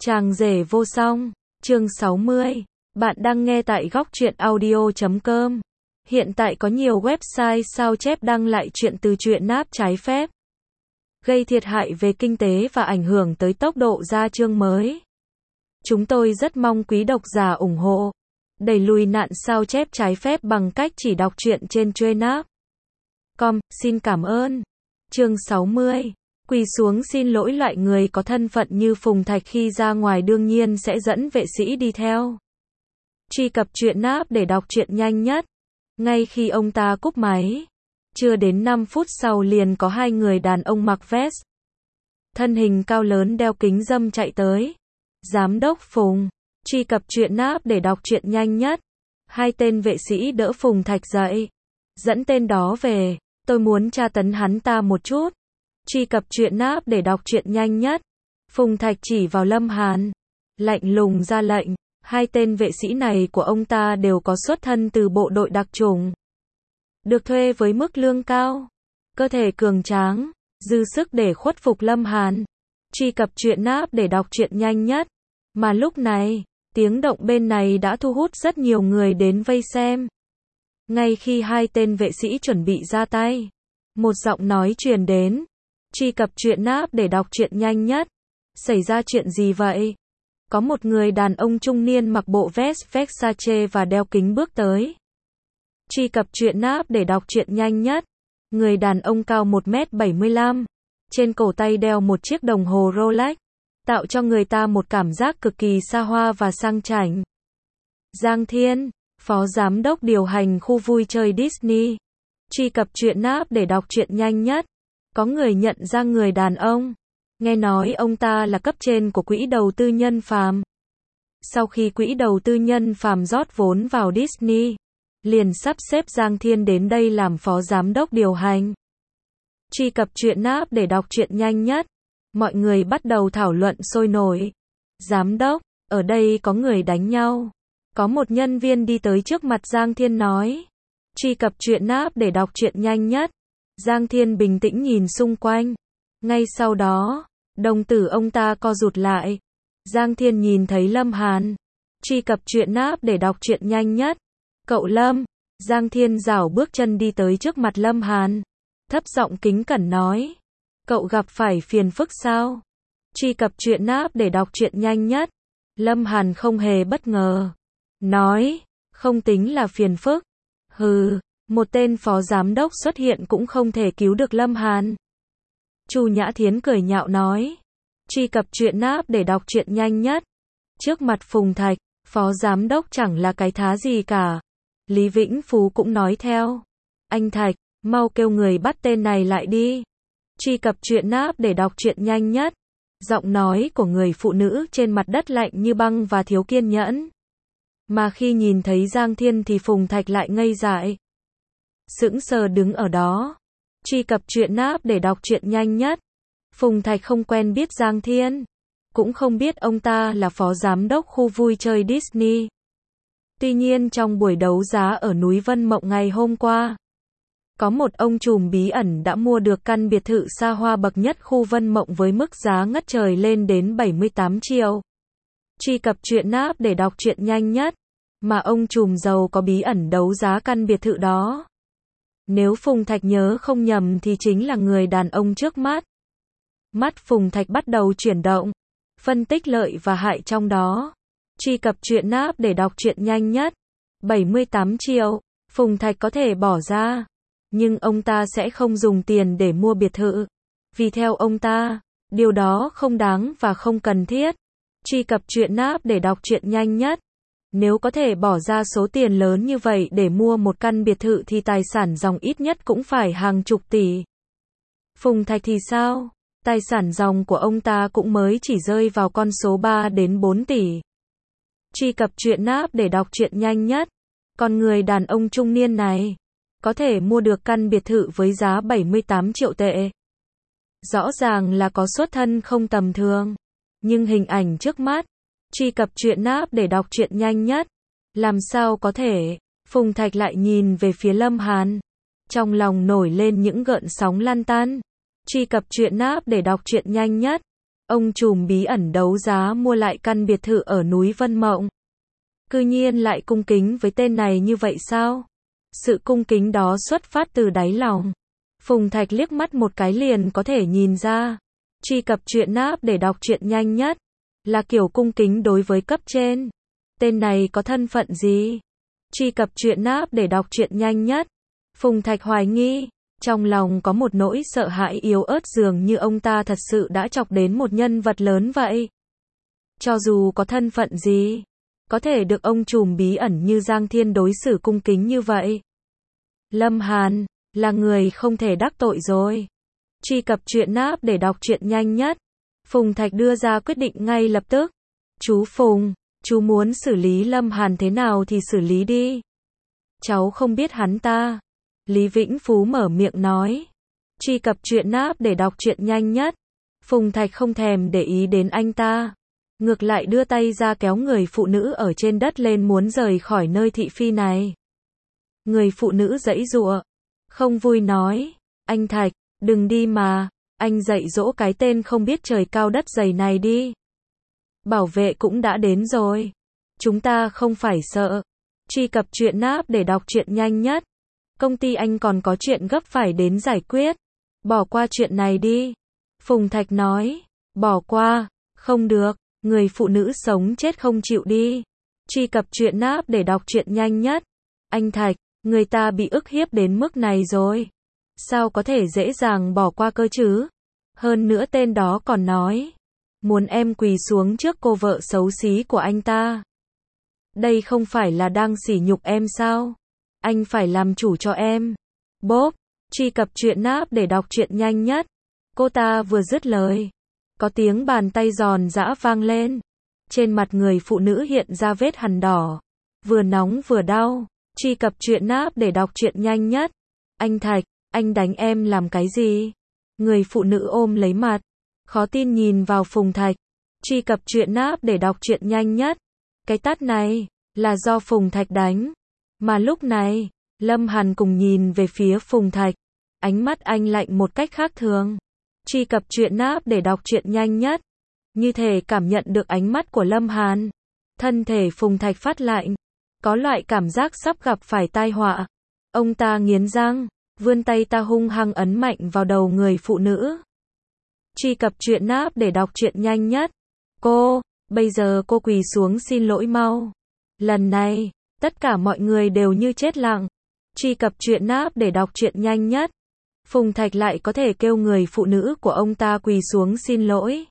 Chàng rể vô song, chương 60. Bạn đang nghe tại góc truyện audio.com. Hiện tại có nhiều website sao chép đăng lại chuyện từ truyện náp trái phép, gây thiệt hại về kinh tế và ảnh hưởng tới tốc độ ra chương mới. Chúng tôi rất mong quý độc giả ủng hộ, đẩy lùi nạn sao chép trái phép bằng cách chỉ đọc truyện trên truyện.com. Xin cảm ơn. Chương 60. Quỳ xuống xin lỗi loại người có thân phận như Phùng Thạch khi ra ngoài đương nhiên sẽ dẫn vệ sĩ đi theo. Truy cập truyện náp để đọc truyện nhanh nhất. Ngay khi ông ta cúp máy, chưa đến 5 phút sau liền có hai người đàn ông mặc vest, thân hình cao lớn đeo kính râm chạy tới. Giám đốc Phùng, truy cập truyện náp để đọc truyện nhanh nhất. Hai tên vệ sĩ đỡ Phùng Thạch dậy, dẫn tên đó về, tôi muốn tra tấn hắn ta một chút. Truy cập truyện náp để đọc truyện nhanh nhất. Phùng Thạch chỉ vào Lâm Hàn, lạnh lùng ra lệnh. Hai tên vệ sĩ này của ông ta đều có xuất thân từ bộ đội đặc chủng, được thuê với mức lương cao, cơ thể cường tráng, dư sức để khuất phục Lâm Hàn. Truy cập truyện náp để đọc truyện nhanh nhất. Mà lúc này, tiếng động bên này đã thu hút rất nhiều người đến vây xem. Ngay khi hai tên vệ sĩ chuẩn bị ra tay, một giọng nói truyền đến. Truy cập truyện náp để đọc truyện nhanh nhất. Xảy ra chuyện gì vậy? Có một người đàn ông trung niên mặc bộ vest Versace và đeo kính bước tới. Truy cập truyện náp để đọc truyện nhanh nhất. Người đàn ông cao 1m75, trên cổ tay đeo một chiếc đồng hồ Rolex, tạo cho người ta một cảm giác cực kỳ xa hoa và sang chảnh. Giang Thiên, phó giám đốc điều hành khu vui chơi Disney. Truy cập truyện náp để đọc truyện nhanh nhất. Có người nhận ra người đàn ông, nghe nói ông ta là cấp trên của quỹ đầu tư nhân Phàm. Sau khi quỹ đầu tư nhân Phàm rót vốn vào Disney, liền sắp xếp Giang Thiên đến đây làm phó giám đốc điều hành. Truy cập truyện náp để đọc truyện nhanh nhất. Mọi người bắt đầu thảo luận sôi nổi. Giám đốc, ở đây có người đánh nhau. Có một nhân viên đi tới trước mặt Giang Thiên nói. Truy cập truyện náp để đọc truyện nhanh nhất. Giang Thiên bình tĩnh nhìn xung quanh. Ngay sau đó, đồng tử ông ta co rụt lại. Giang Thiên nhìn thấy Lâm Hàn. Truy cập truyện náp để đọc truyện nhanh nhất. Cậu Lâm. Giang Thiên rảo bước chân đi tới trước mặt Lâm Hàn, thấp giọng kính cẩn nói. Cậu gặp phải phiền phức sao? Truy cập truyện náp để đọc truyện nhanh nhất. Lâm Hàn không hề bất ngờ, nói, không tính là phiền phức. Hừ, một tên phó giám đốc xuất hiện cũng không thể cứu được Lâm Hàn. Chu Nhã Thiến cười nhạo nói. Truy cập truyện náp để đọc truyện nhanh nhất. Trước mặt Phùng Thạch, phó giám đốc chẳng là cái thá gì cả. Lý Vĩnh Phú cũng nói theo. Anh Thạch, mau kêu người bắt tên này lại đi. Truy cập truyện náp để đọc truyện nhanh nhất. Giọng nói của người phụ nữ trên mặt đất lạnh như băng và thiếu kiên nhẫn. Mà khi nhìn thấy Giang Thiên thì Phùng Thạch lại ngây dại, sững sờ đứng ở đó. Truy cập truyện náp để đọc truyện nhanh nhất. Phùng Thạch không quen biết Giang Thiên, cũng không biết ông ta là phó giám đốc khu vui chơi Disney. Tuy nhiên trong buổi đấu giá ở núi Vân Mộng ngày hôm qua, có một ông trùm bí ẩn đã mua được căn biệt thự xa hoa bậc nhất khu Vân Mộng với mức giá ngất trời lên đến 78 triệu. Truy cập truyện náp để đọc truyện nhanh nhất. Mà ông trùm giàu có bí ẩn đấu giá căn biệt thự đó, nếu Phùng Thạch nhớ không nhầm thì chính là người đàn ông trước mắt. Mắt Phùng Thạch bắt đầu chuyển động, phân tích lợi và hại trong đó. Truy cập truyện náp để đọc truyện nhanh nhất. 78 triệu, Phùng Thạch có thể bỏ ra, nhưng ông ta sẽ không dùng tiền để mua biệt thự, vì theo ông ta, điều đó không đáng và không cần thiết. Truy cập truyện náp để đọc truyện nhanh nhất. Nếu có thể bỏ ra số tiền lớn như vậy để mua một căn biệt thự thì tài sản ròng ít nhất cũng phải hàng chục tỷ. Phùng Thạch thì sao? Tài sản ròng của ông ta cũng mới chỉ rơi vào con số 3 đến 4 tỷ. Truy cập truyện náp để đọc truyện nhanh nhất. Còn người đàn ông trung niên này có thể mua được căn biệt thự với giá 78 triệu tệ. Rõ ràng là có xuất thân không tầm thường. Nhưng hình ảnh trước mắt, truy cập truyện náp để đọc truyện nhanh nhất. Làm sao có thể? Phùng Thạch lại nhìn về phía Lâm Hàn, trong lòng nổi lên những gợn sóng lăn tăn. Truy cập truyện náp để đọc truyện nhanh nhất. Ông trùm bí ẩn đấu giá mua lại căn biệt thự ở núi Vân Mộng. Cư nhiên lại cung kính với tên này như vậy sao? Sự cung kính đó xuất phát từ đáy lòng. Phùng Thạch liếc mắt một cái liền có thể nhìn ra. Truy cập truyện app để đọc truyện nhanh nhất. Là kiểu cung kính đối với cấp trên. Tên này có thân phận gì? Truy cập truyện app để đọc truyện nhanh nhất. Phùng Thạch hoài nghi. Trong lòng có một nỗi sợ hãi yếu ớt dường như ông ta thật sự đã chọc đến một nhân vật lớn vậy. Cho dù có thân phận gì, có thể được ông trùm bí ẩn như Giang Thiên đối xử cung kính như vậy. Lâm Hàn, là người không thể đắc tội rồi. Truy cập truyện app để đọc truyện nhanh nhất. Phùng Thạch đưa ra quyết định ngay lập tức. Chú Phùng, chú muốn xử lý Lâm Hàn thế nào thì xử lý đi. Cháu không biết hắn ta. Lý Vĩnh Phú mở miệng nói. Truy cập truyện app để đọc truyện nhanh nhất. Phùng Thạch không thèm để ý đến anh ta. Ngược lại đưa tay ra kéo người phụ nữ ở trên đất lên muốn rời khỏi nơi thị phi này. Người phụ nữ giãy giụa. Không vui nói. Anh Thạch, đừng đi mà. Anh dạy dỗ cái tên không biết trời cao đất dày này đi. Bảo vệ cũng đã đến rồi. Chúng ta không phải sợ. Truy cập truyện app để đọc truyện nhanh nhất. Công ty anh còn có chuyện gấp phải đến giải quyết. Bỏ qua chuyện này đi. Phùng Thạch nói. Bỏ qua. Không được. Người phụ nữ sống chết không chịu đi. Truy cập truyện app để đọc truyện nhanh nhất. Anh Thạch, người ta bị ức hiếp đến mức này rồi. Sao có thể dễ dàng bỏ qua cơ chứ? Hơn nữa tên đó còn nói. Muốn em quỳ xuống trước cô vợ xấu xí của anh ta. Đây không phải là đang sỉ nhục em sao? Anh phải làm chủ cho em. Bốp, truy cập truyện app để đọc truyện nhanh nhất. Cô ta vừa dứt lời. Có tiếng bàn tay giòn giã vang lên. Trên mặt người phụ nữ hiện ra vết hằn đỏ. Vừa nóng vừa đau. Truy cập truyện app để đọc truyện nhanh nhất. Anh Thạch, anh đánh em làm cái gì? Người phụ nữ ôm lấy mặt. Khó tin nhìn vào Phùng Thạch. Truy cập truyện app để đọc truyện nhanh nhất. Cái tát này, là do Phùng Thạch đánh. Mà lúc này, Lâm Hàn cùng nhìn về phía Phùng Thạch. Ánh mắt anh lạnh một cách khác thường. Truy cập truyện app để đọc truyện nhanh nhất. Như thể cảm nhận được ánh mắt của Lâm Hàn. Thân thể Phùng Thạch phát lạnh. Có loại cảm giác sắp gặp phải tai họa. Ông ta nghiến răng, vươn tay ta hung hăng ấn mạnh vào đầu người phụ nữ. Truy cập truyện app để đọc truyện nhanh nhất. Cô, bây giờ cô quỳ xuống xin lỗi mau. Lần này, tất cả mọi người đều như chết lặng. Truy cập truyện app để đọc truyện nhanh nhất. Phùng Thạch lại có thể kêu người phụ nữ của ông ta quỳ xuống xin lỗi.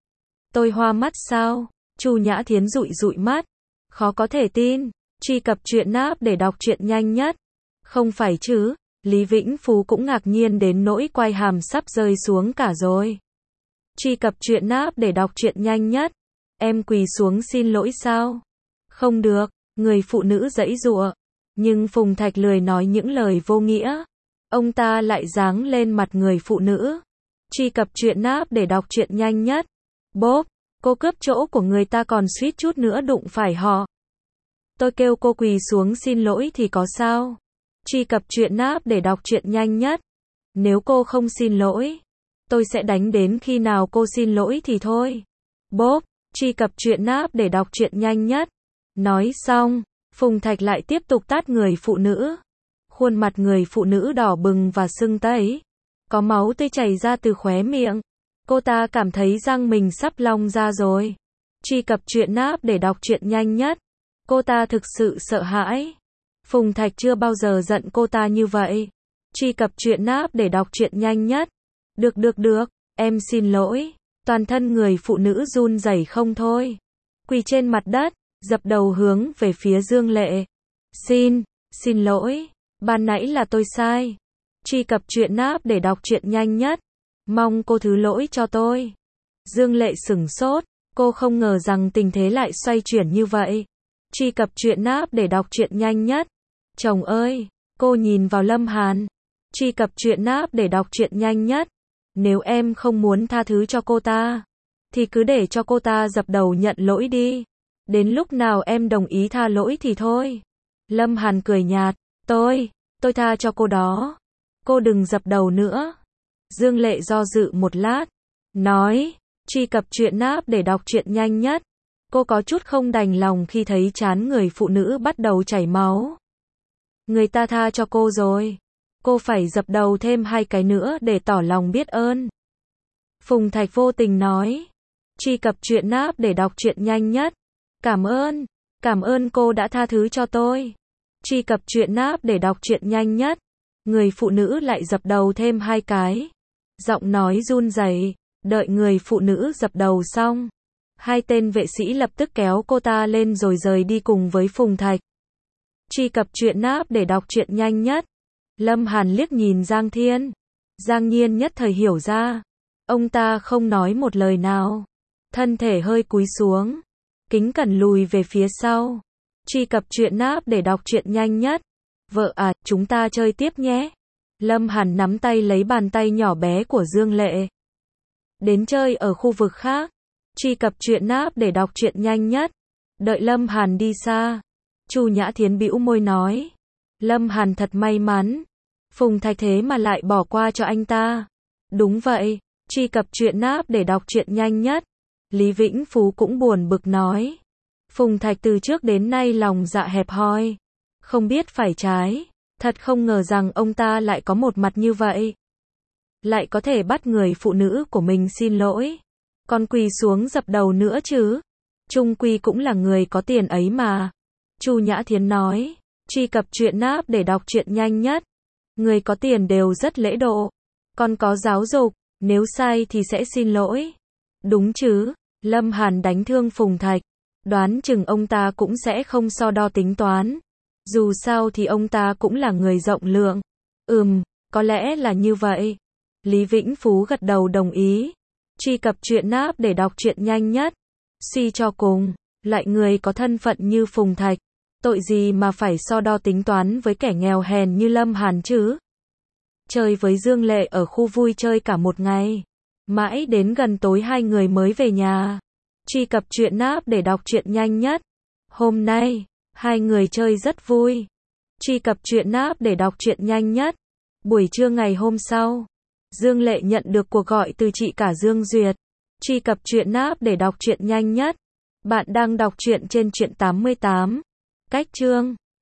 Tôi hoa mắt sao? Chu Nhã Thiến dụi dụi mắt. Khó có thể tin. Truy cập truyện app để đọc truyện nhanh nhất. Không phải chứ? Lý Vĩnh Phú cũng ngạc nhiên đến nỗi quai hàm sắp rơi xuống cả rồi. Truy cập truyện app để đọc truyện nhanh nhất. Em quỳ xuống xin lỗi sao? Không được. Người phụ nữ giãy giụa. Nhưng Phùng Thạch lười nói những lời vô nghĩa. Ông ta lại giáng lên mặt người phụ nữ. Truy cập truyện app để đọc truyện nhanh nhất. Bốp, cô cướp chỗ của người ta còn suýt chút nữa đụng phải họ. Tôi kêu cô quỳ xuống xin lỗi thì có sao? Truy cập truyện app để đọc truyện nhanh nhất. Nếu cô không xin lỗi, tôi sẽ đánh đến khi nào cô xin lỗi thì thôi. Bốp, truy cập truyện app để đọc truyện nhanh nhất. Nói xong, Phùng Thạch lại tiếp tục tát người phụ nữ. Khuôn mặt người phụ nữ đỏ bừng và sưng tấy. Có máu tươi chảy ra từ khóe miệng. Cô ta cảm thấy răng mình sắp long ra rồi. Truy cập truyện app để đọc truyện nhanh nhất. Cô ta thực sự sợ hãi. Phùng Thạch chưa bao giờ giận cô ta như vậy. Truy cập truyện app để đọc truyện nhanh nhất. Được, em xin lỗi. Toàn thân người phụ nữ run rẩy không thôi. Quỳ trên mặt đất, dập đầu hướng về phía Dương Lệ. Xin lỗi. Ban nãy là tôi sai. Truy cập truyện app để đọc truyện nhanh nhất. Mong cô thứ lỗi cho tôi. Dương Lệ sửng sốt. Cô không ngờ rằng tình thế lại xoay chuyển như vậy. Truy cập truyện app để đọc truyện nhanh nhất. Chồng ơi, cô nhìn vào Lâm Hàn. Truy cập truyện app để đọc truyện nhanh nhất. Nếu em không muốn tha thứ cho cô ta, thì cứ để cho cô ta dập đầu nhận lỗi đi. Đến lúc nào em đồng ý tha lỗi thì thôi. Lâm Hàn cười nhạt. Tôi tha cho cô đó. Cô đừng dập đầu nữa. Dương Lệ do dự một lát. Nói, Truy cập truyện app để đọc truyện nhanh nhất. Cô có chút không đành lòng khi thấy trán người phụ nữ bắt đầu chảy máu. Người ta tha cho cô rồi. Cô phải dập đầu thêm 2 cái nữa để tỏ lòng biết ơn. Phùng Thạch vô tình nói. Truy cập truyện app để đọc truyện nhanh nhất. Cảm ơn cô đã tha thứ cho tôi. Truy cập truyện app để đọc truyện nhanh nhất. Người phụ nữ lại dập đầu thêm 2 cái. Giọng nói run rẩy. Đợi người phụ nữ dập đầu xong, 2 tên vệ sĩ lập tức kéo cô ta lên rồi rời đi cùng với Phùng Thạch. Truy cập truyện app để đọc truyện nhanh nhất. Lâm Hàn liếc nhìn Giang Thiên. Giang Nhiên nhất thời hiểu ra. Ông ta không nói một lời nào. Thân thể hơi cúi xuống. Kính cẩn lùi về phía sau. Truy cập truyện app để đọc truyện nhanh nhất. Vợ à, chúng ta chơi tiếp nhé. Lâm Hàn nắm tay lấy bàn tay nhỏ bé của Dương Lệ. Đến chơi ở khu vực khác. Truy cập truyện app để đọc truyện nhanh nhất. Đợi Lâm Hàn đi xa, Chu Nhã Thiến bĩu môi nói. Lâm Hàn thật may mắn. Phùng Thạch thế mà lại bỏ qua cho anh ta. Đúng vậy, truy cập truyện app để đọc truyện nhanh nhất. Lý Vĩnh Phú cũng buồn bực nói. Phùng Thạch từ trước đến nay lòng dạ hẹp hòi. Không biết phải trái. Thật không ngờ rằng ông ta lại có một mặt như vậy. Lại có thể bắt người phụ nữ của mình xin lỗi. Còn quỳ xuống dập đầu nữa chứ. Chung quy cũng là người có tiền ấy mà. Chu Nhã Thiến nói. Truy cập truyện app để đọc truyện nhanh nhất. Người có tiền đều rất lễ độ. Còn có giáo dục. Nếu sai thì sẽ xin lỗi. Đúng chứ. Lâm Hàn đánh thương Phùng Thạch. Đoán chừng ông ta cũng sẽ không so đo tính toán. Dù sao thì ông ta cũng là người rộng lượng. Có lẽ là như vậy. Lý Vĩnh Phú gật đầu đồng ý. Truy cập truyện app để đọc truyện nhanh nhất. Suy cho cùng, lại người có thân phận như Phùng Thạch, tội gì mà phải so đo tính toán với kẻ nghèo hèn như Lâm Hàn chứ? Chơi với Dương Lệ ở khu vui chơi cả một ngày. Mãi đến gần tối 2 người mới về nhà. Truy cập truyện app để đọc truyện nhanh nhất. Hôm nay, 2 người chơi rất vui. Truy cập truyện app để đọc truyện nhanh nhất. Buổi trưa ngày hôm sau, Dương Lệ nhận được cuộc gọi từ chị cả Dương Duyệt. Truy cập truyện app để đọc truyện nhanh nhất. Bạn đang đọc truyện trên truyện 88. Cách chương